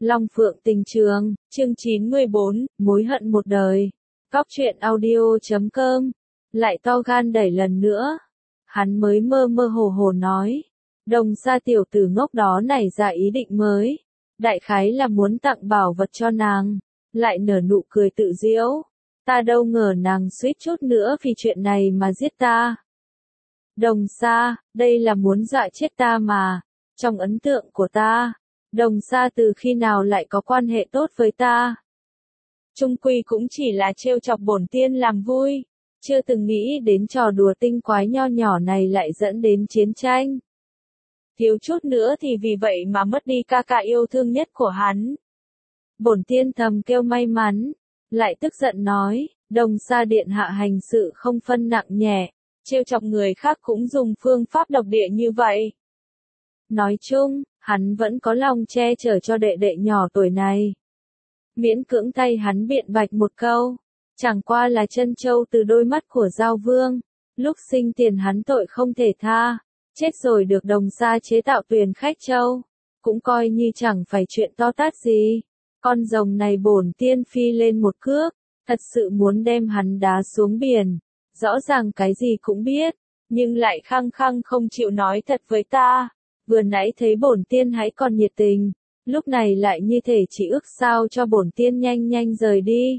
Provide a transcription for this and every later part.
Long Phượng Tình Trường, chương 94, mối hận một đời. Góc truyện audio.com. Lại to gan đẩy lần nữa. Hắn mới mơ mơ hồ hồ nói. Đồng gia tiểu tử ngốc đó nảy ra ý định mới. Đại khái là muốn tặng bảo vật cho nàng. Lại nở nụ cười tự giễu. Ta đâu ngờ nàng suýt chút nữa vì chuyện này mà giết ta. Đồng gia, đây là muốn dọa chết ta mà. Trong ấn tượng của ta, Đồng gia từ khi nào lại có quan hệ tốt với ta? Chung quy cũng chỉ là trêu chọc bổn tiên làm vui, chưa từng nghĩ đến trò đùa tinh quái nho nhỏ này lại dẫn đến chiến tranh. Thiếu chút nữa thì vì vậy mà mất đi ca ca yêu thương nhất của hắn. Bổn tiên thầm kêu may mắn, lại tức giận nói, Đồng gia điện hạ hành sự không phân nặng nhẹ, trêu chọc người khác cũng dùng phương pháp độc địa như vậy. Nói chung, hắn vẫn có lòng che chở cho đệ đệ nhỏ tuổi này. Miễn cưỡng tay hắn biện bạch một câu, chẳng qua là chân châu từ đôi mắt của Giao Vương, lúc sinh tiền hắn tội không thể tha, chết rồi được Đồng gia chế tạo tuyền khách châu, cũng coi như chẳng phải chuyện to tát gì. Con rồng này bổn tiên phi lên một cước, thật sự muốn đem hắn đá xuống biển, rõ ràng cái gì cũng biết, nhưng lại khăng khăng không chịu nói thật với ta. Vừa nãy thấy bổn tiên hãy còn nhiệt tình, lúc này lại như thể chỉ ước sao cho bổn tiên nhanh nhanh rời đi.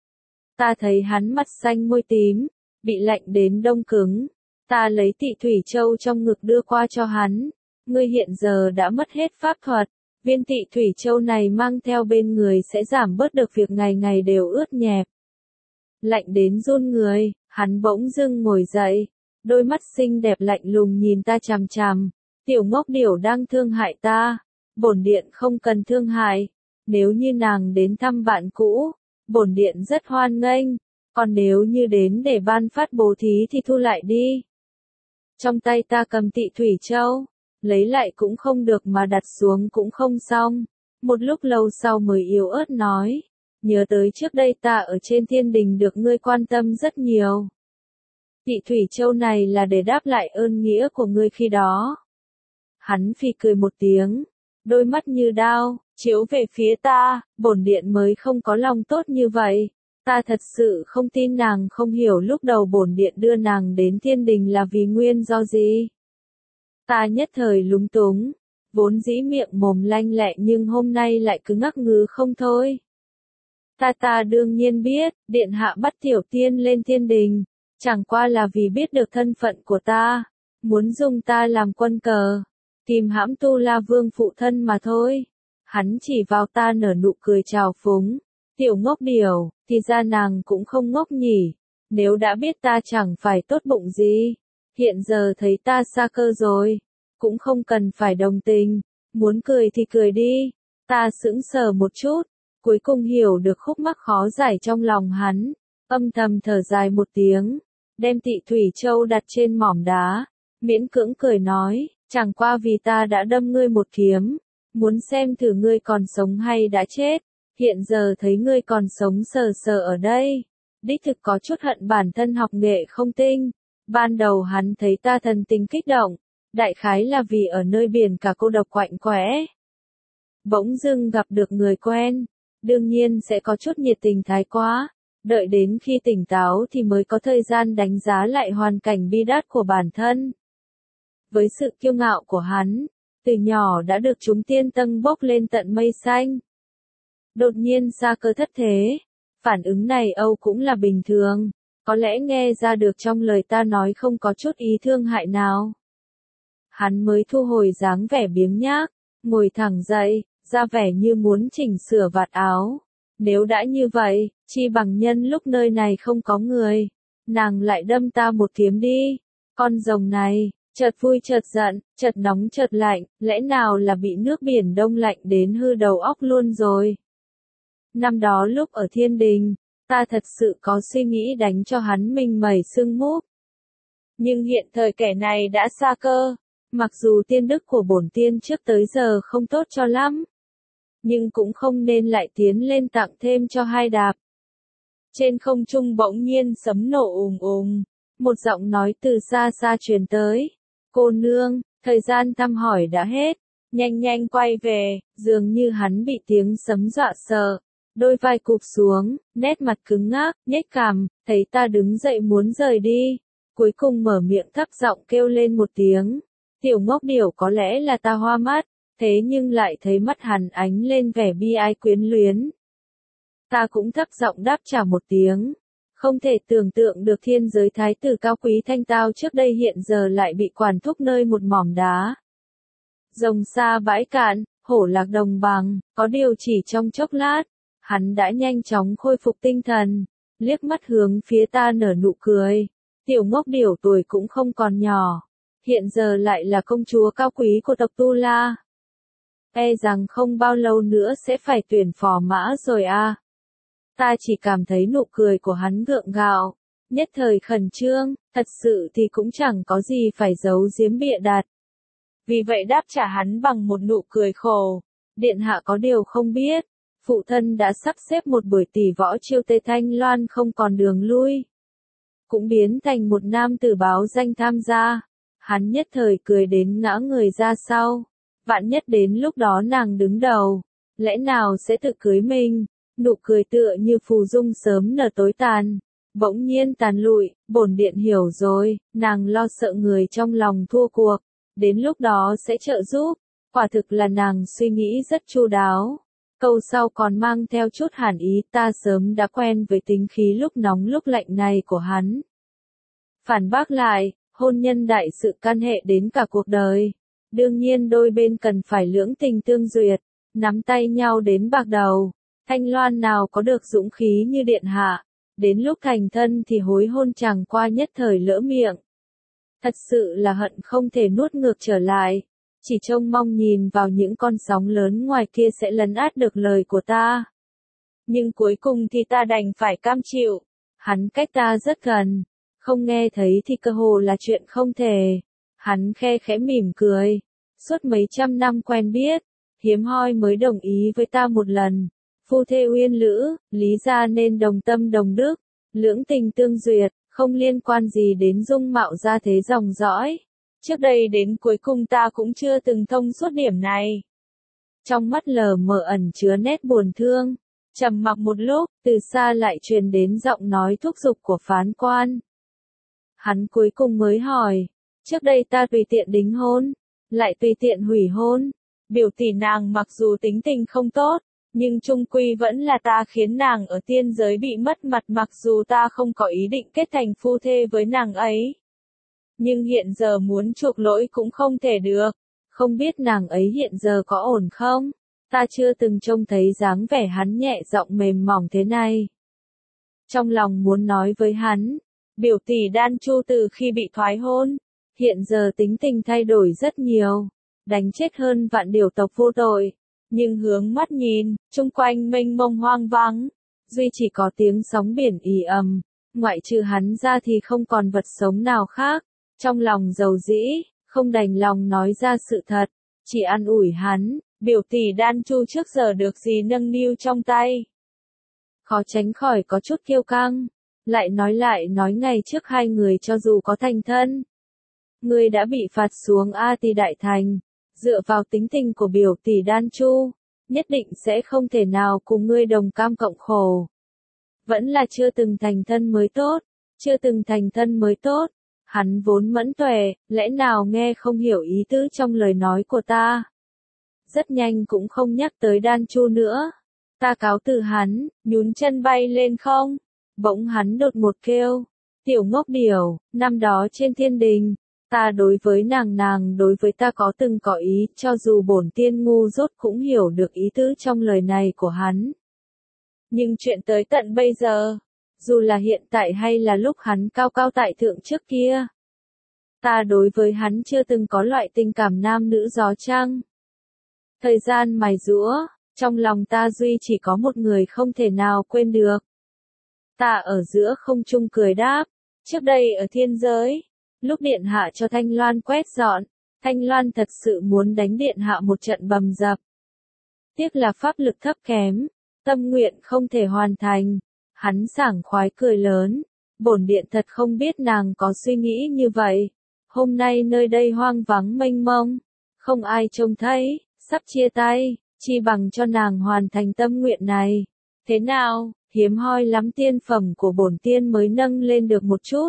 Ta thấy hắn mặt xanh môi tím, bị lạnh đến đông cứng, ta lấy Tị Thủy Châu trong ngực đưa qua cho hắn. Ngươi hiện giờ đã mất hết pháp thuật, viên Tị Thủy Châu này mang theo bên người sẽ giảm bớt được việc ngày ngày đều ướt nhẹp. Lạnh đến run người, hắn bỗng dưng ngồi dậy, đôi mắt xinh đẹp lạnh lùng nhìn ta chằm chằm. Tiểu ngốc điểu đang thương hại ta, bổn điện không cần thương hại, nếu như nàng đến thăm bạn cũ, bổn điện rất hoan nghênh, còn nếu như đến để ban phát bố thí thì thu lại đi. Trong tay ta cầm Tị Thủy Châu, lấy lại cũng không được mà đặt xuống cũng không xong, một lúc lâu sau mới yếu ớt nói, nhớ tới trước đây ta ở trên thiên đình được ngươi quan tâm rất nhiều. Tị Thủy Châu này là để đáp lại ơn nghĩa của ngươi khi đó. Hắn phì cười một tiếng, đôi mắt như đao, chiếu về phía ta, bổn điện mới không có lòng tốt như vậy. Ta thật sự không tin nàng không hiểu lúc đầu bổn điện đưa nàng đến thiên đình là vì nguyên do gì. Ta nhất thời lúng túng, vốn dĩ miệng mồm lanh lẹ nhưng hôm nay lại cứ ngắc ngứ không thôi. Ta đương nhiên biết, điện hạ bắt tiểu tiên lên thiên đình, chẳng qua là vì biết được thân phận của ta, muốn dùng ta làm quân cờ. Kìm hãm Tu La Vương phụ thân mà thôi. Hắn chỉ vào ta nở nụ cười trào phúng. Tiểu ngốc điểu, thì ra nàng cũng không ngốc nhỉ. Nếu đã biết ta chẳng phải tốt bụng gì. Hiện giờ thấy ta xa cơ rồi. Cũng không cần phải đồng tình. Muốn cười thì cười đi. Ta sững sờ một chút. Cuối cùng hiểu được khúc mắc khó giải trong lòng hắn. Âm thầm thở dài một tiếng. Đem Tị Thủy Châu đặt trên mỏm đá. Miễn cưỡng cười nói. Chẳng qua vì ta đã đâm ngươi một kiếm, muốn xem thử ngươi còn sống hay đã chết, hiện giờ thấy ngươi còn sống sờ sờ ở đây, đích thực có chút hận bản thân học nghệ không tinh, ban đầu hắn thấy ta thần tình kích động, đại khái là vì ở nơi biển cả cô độc quạnh quẽ. Bỗng dưng gặp được người quen, đương nhiên sẽ có chút nhiệt tình thái quá, đợi đến khi tỉnh táo thì mới có thời gian đánh giá lại hoàn cảnh bi đát của bản thân. Với sự kiêu ngạo của hắn, từ nhỏ đã được chúng tiên tâng bốc lên tận mây xanh. Đột nhiên xa cơ thất thế, phản ứng này Âu cũng là bình thường, có lẽ nghe ra được trong lời ta nói không có chút ý thương hại nào. Hắn mới thu hồi dáng vẻ biếng nhác, ngồi thẳng dậy, ra vẻ như muốn chỉnh sửa vạt áo. Nếu đã như vậy, chi bằng nhân lúc nơi này không có người, nàng lại đâm ta một kiếm đi, con rồng này. Chợt vui chợt giận, chợt nóng chợt lạnh, lẽ nào là bị nước biển đông lạnh đến hư đầu óc luôn rồi. Năm đó lúc ở thiên đình, ta thật sự có suy nghĩ đánh cho hắn mình mẩy xương múp. Nhưng hiện thời kẻ này đã xa cơ, mặc dù tiên đức của bổn tiên trước tới giờ không tốt cho lắm, nhưng cũng không nên lại tiến lên tặng thêm cho hai đạp. Trên không trung bỗng nhiên sấm nổ ùng ùng, một giọng nói từ xa xa truyền tới. Cô nương, thời gian thăm hỏi đã hết, nhanh nhanh quay về, dường như hắn bị tiếng sấm dọa sợ. Đôi vai cụp xuống, nét mặt cứng ngắc, nhếch cằm, thấy ta đứng dậy muốn rời đi. Cuối cùng mở miệng thấp giọng kêu lên một tiếng. Tiểu ngốc điểu, có lẽ là ta hoa mắt, thế nhưng lại thấy mắt hắn ánh lên vẻ bi ai quyến luyến. Ta cũng thấp giọng đáp trả một tiếng. Không thể tưởng tượng được thiên giới thái tử cao quý thanh tao trước đây hiện giờ lại bị quản thúc nơi một mỏm đá. Rồng xa bãi cạn, hổ lạc đồng bằng, có điều chỉ trong chốc lát, hắn đã nhanh chóng khôi phục tinh thần, liếc mắt hướng phía ta nở nụ cười. Tiểu ngốc điểu, tuổi cũng không còn nhỏ, hiện giờ lại là công chúa cao quý của tộc Tu La. E rằng không bao lâu nữa sẽ phải tuyển phò mã rồi à. Ta chỉ cảm thấy nụ cười của hắn gượng gạo, nhất thời khẩn trương, thật sự thì cũng chẳng có gì phải giấu giếm bịa đặt. Vì vậy đáp trả hắn bằng một nụ cười khổ. Điện hạ có điều không biết, phụ thân đã sắp xếp một buổi tỷ võ chiêu Tây Thanh Loan không còn đường lui. Cũng biến thành một nam tử báo danh tham gia. Hắn nhất thời cười đến ngã người ra sau. Vạn nhất đến lúc đó nàng đứng đầu, lẽ nào sẽ tự cưới mình? Nụ cười tựa như phù dung sớm nở tối tàn, bỗng nhiên tàn lụi. Bổn điện hiểu rồi, nàng lo sợ người trong lòng thua cuộc, đến lúc đó sẽ trợ giúp. Quả thực là nàng suy nghĩ rất chu đáo. Câu sau còn mang theo chút hàn ý, ta sớm đã quen với tính khí lúc nóng lúc lạnh này của hắn. Phản bác lại, hôn nhân đại sự can hệ đến cả cuộc đời. Đương nhiên đôi bên cần phải lưỡng tình tương duyệt, nắm tay nhau đến bạc đầu. Thanh Loan nào có được dũng khí như điện hạ, đến lúc thành thân thì hối hôn chẳng qua nhất thời lỡ miệng. Thật sự là hận không thể nuốt ngược trở lại, chỉ trông mong nhìn vào những con sóng lớn ngoài kia sẽ lấn át được lời của ta. Nhưng cuối cùng thì ta đành phải cam chịu, hắn cách ta rất gần, không nghe thấy thì cơ hồ là chuyện không thể. Hắn khe khẽ mỉm cười, suốt mấy trăm năm quen biết, hiếm hoi mới đồng ý với ta một lần. Phu thê uyên lữ, lý ra nên đồng tâm đồng đức, lưỡng tình tương duyệt, không liên quan gì đến dung mạo gia thế dòng dõi. Trước đây đến cuối cùng ta cũng chưa từng thông suốt điểm này. Trong mắt lờ mờ ẩn chứa nét buồn thương, trầm mặc một lúc, từ xa lại truyền đến giọng nói thúc giục của phán quan. Hắn cuối cùng mới hỏi, trước đây ta tùy tiện đính hôn, lại tùy tiện hủy hôn. Biểu tỷ nàng mặc dù tính tình không tốt, nhưng chung quy vẫn là ta khiến nàng ở tiên giới bị mất mặt, mặc dù ta không có ý định kết thành phu thê với nàng ấy. Nhưng hiện giờ muốn chuộc lỗi cũng không thể được. Không biết nàng ấy hiện giờ có ổn không? Ta chưa từng trông thấy dáng vẻ hắn nhẹ giọng mềm mỏng thế này. Trong lòng muốn nói với hắn, biểu tỷ Đan Chu từ khi bị thoái hôn, hiện giờ tính tình thay đổi rất nhiều, đánh chết hơn vạn điều tộc vô tội. Nhưng hướng mắt nhìn, chung quanh mênh mông hoang vắng, duy chỉ có tiếng sóng biển ì ầm, ngoại trừ hắn ra thì không còn vật sống nào khác. Trong lòng dầu dĩ, không đành lòng nói ra sự thật, chỉ an ủi hắn, biểu tỷ Đan Chu trước giờ được gì nâng niu trong tay. Khó tránh khỏi có chút kiêu căng, lại nói ngày trước hai người cho dù có thành thân, người đã bị phạt xuống A Tỳ Đại Thành. Dựa vào tính tình của biểu tỷ Đan Chu, nhất định sẽ không thể nào cùng ngươi đồng cam cộng khổ. Vẫn là chưa từng thành thân mới tốt, chưa từng thành thân mới tốt. Hắn vốn mẫn tuệ, lẽ nào nghe không hiểu ý tứ trong lời nói của ta. Rất nhanh cũng không nhắc tới Đan Chu nữa. Ta cáo từ hắn, nhún chân bay lên không. Bỗng hắn đột một kêu, tiểu ngốc điểu, năm đó trên thiên đình. Ta đối với nàng đối với ta có từng có ý, cho dù bổn tiên ngu dốt cũng hiểu được ý tứ trong lời này của hắn. Nhưng chuyện tới tận bây giờ, dù là hiện tại hay là lúc hắn cao cao tại thượng trước kia, ta đối với hắn chưa từng có loại tình cảm nam nữ gió trăng. Thời gian mài giũa, trong lòng ta duy chỉ có một người không thể nào quên được. Ta ở giữa không trung cười đáp, trước đây ở thiên giới, lúc điện hạ cho Thanh Loan quét dọn, Thanh Loan thật sự muốn đánh điện hạ một trận bầm dập. Tiếc là pháp lực thấp kém, tâm nguyện không thể hoàn thành. Hắn sảng khoái cười lớn, bổn điện thật không biết nàng có suy nghĩ như vậy. Hôm nay nơi đây hoang vắng mênh mông, không ai trông thấy, Sắp chia tay, chi bằng cho nàng hoàn thành tâm nguyện này. Thế nào, hiếm hoi lắm tiên phẩm của bổn tiên mới nâng lên được một chút.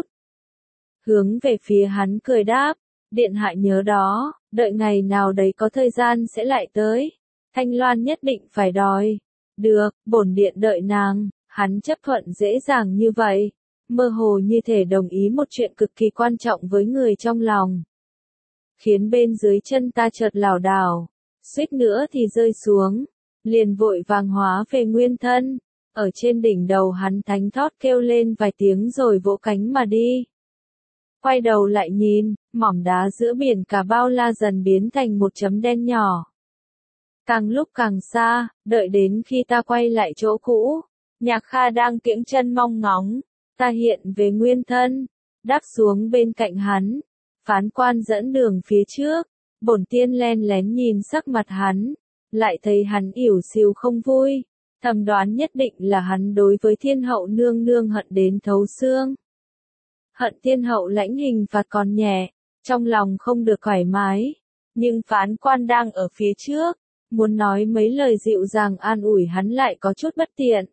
Hướng về phía hắn cười đáp, điện hạ nhớ đó, đợi ngày nào đấy có thời gian sẽ lại tới. Thanh Loan nhất định phải đòi. Được, bổn điện đợi nàng, hắn chấp thuận dễ dàng như vậy. Mơ hồ như thể đồng ý một chuyện cực kỳ quan trọng với người trong lòng. Khiến bên dưới chân ta chợt lảo đảo, suýt nữa thì rơi xuống, liền vội vàng hóa về nguyên thân. Ở trên đỉnh đầu hắn thánh thót kêu lên vài tiếng rồi vỗ cánh mà đi. Quay đầu lại nhìn, mỏm đá giữa biển cả bao la dần biến thành một chấm đen nhỏ. Càng lúc càng xa, đợi đến khi ta quay lại chỗ cũ, Nhạc Kha đang kiễng chân mong ngóng, ta hiện về nguyên thân, đáp xuống bên cạnh hắn, phán quan dẫn đường phía trước, bổn tiên len lén nhìn sắc mặt hắn, lại thấy hắn ỉu xìu không vui, thầm đoán nhất định là hắn đối với thiên hậu nương nương hận đến thấu xương. Hận thiên hậu lãnh hình phạt còn nhẹ, trong lòng không được thoải mái, nhưng phán quan đang ở phía trước, muốn nói mấy lời dịu dàng an ủi hắn lại có chút bất tiện.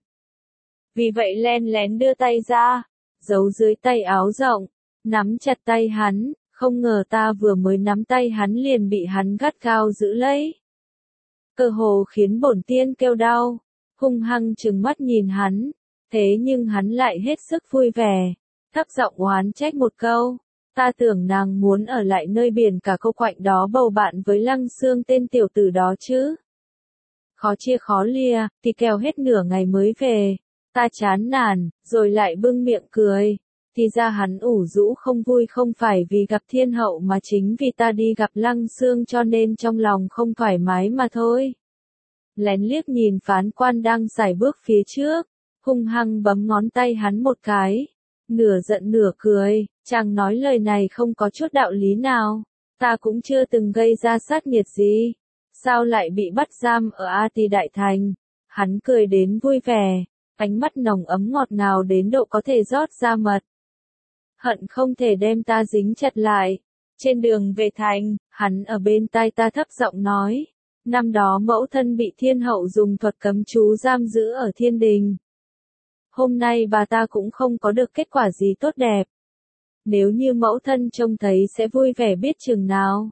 Vì vậy len lén đưa tay ra, giấu dưới tay áo rộng, nắm chặt tay hắn, không ngờ ta vừa mới nắm tay hắn liền bị hắn gắt gao giữ lấy. Cơ hồ khiến bổn tiên kêu đau, hung hăng trừng mắt nhìn hắn, thế nhưng hắn lại hết sức vui vẻ, thấp giọng oán trách một câu, ta tưởng nàng muốn ở lại nơi biển cả cô quạnh đó bầu bạn với Lăng Xương tên tiểu tử đó chứ. Khó chia khó lìa, thì kèo hết nửa ngày mới về, ta chán nản, rồi lại bưng miệng cười, thì ra hắn ủ rũ không vui không phải vì gặp thiên hậu mà chính vì ta đi gặp Lăng Xương cho nên trong lòng không thoải mái mà thôi. Lén liếc nhìn phán quan đang sải bước phía trước, hung hăng bấm ngón tay hắn một cái, nửa giận nửa cười, chàng nói lời này không có chút đạo lý nào, ta cũng chưa từng gây ra sát nghiệt gì, sao lại bị bắt giam ở A Tỳ Đại Thành. Hắn cười đến vui vẻ, ánh mắt nồng ấm ngọt ngào đến độ có thể rót ra mật. Hận không thể đem ta dính chặt lại. Trên đường về thành, hắn ở bên tai ta thấp giọng nói, năm đó mẫu thân bị thiên hậu dùng thuật cấm chú giam giữ ở thiên đình. Hôm nay bà ta cũng không có được kết quả gì tốt đẹp. Nếu như mẫu thân trông thấy sẽ vui vẻ biết chừng nào.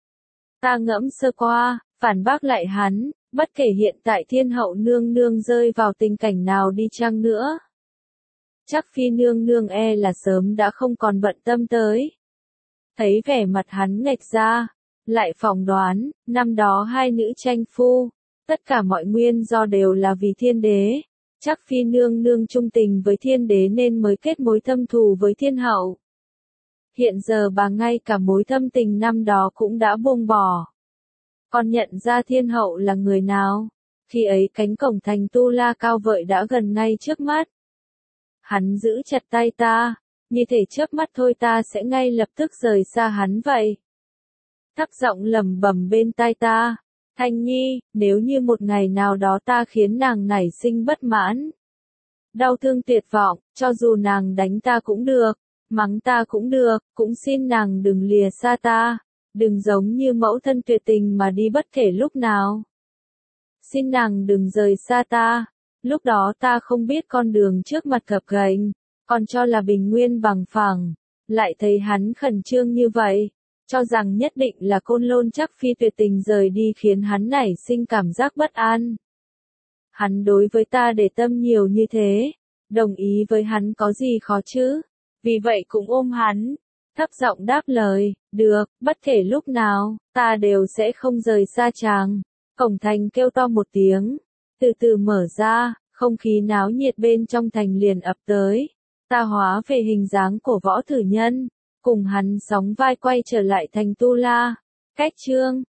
Ta ngẫm sơ qua, phản bác lại hắn, bất kể hiện tại thiên hậu nương nương rơi vào tình cảnh nào đi chăng nữa. Chắc phi nương nương là sớm đã không còn bận tâm tới. Thấy vẻ mặt hắn nghệch ra, lại phỏng đoán, năm đó hai nữ tranh phu, tất cả mọi nguyên do đều là vì thiên đế. Chắc phi nương nương trung tình với thiên đế nên mới kết mối thâm thù với thiên hậu. Hiện giờ bà ngay cả mối thâm tình năm đó cũng đã buông bỏ. Còn nhận ra thiên hậu là người nào? Khi ấy cánh cổng thành Tu La cao vợi đã gần ngay trước mắt. Hắn giữ chặt tay ta, như thể chớp mắt thôi ta sẽ ngay lập tức rời xa hắn vậy. Thấp giọng lẩm bẩm bên tai ta, Thanh Nhi, nếu như một ngày nào đó ta khiến nàng nảy sinh bất mãn, đau thương tuyệt vọng, cho dù nàng đánh ta cũng được, mắng ta cũng được, cũng xin nàng đừng lìa xa ta, đừng giống như mẫu thân tuyệt tình mà đi bất kể lúc nào. Xin nàng đừng rời xa ta, lúc đó ta không biết con đường trước mặt gập ghềnh, còn cho là bình nguyên bằng phẳng, lại thấy hắn khẩn trương như vậy, cho rằng nhất định là Côn Lôn Trắc Phi tuyệt tình rời đi khiến hắn nảy sinh cảm giác bất an. Hắn đối với ta để tâm nhiều như thế, đồng ý với hắn có gì khó chứ, vì vậy cũng ôm hắn, thấp giọng đáp lời, được, bất kể lúc nào, ta đều sẽ không rời xa chàng. Cổng thành kêu to một tiếng, từ từ mở ra, không khí náo nhiệt bên trong thành liền ập tới, ta hóa về hình dáng của Võ Thử Nhân, cùng hắn sóng vai quay trở lại thành Tu La. Cách chương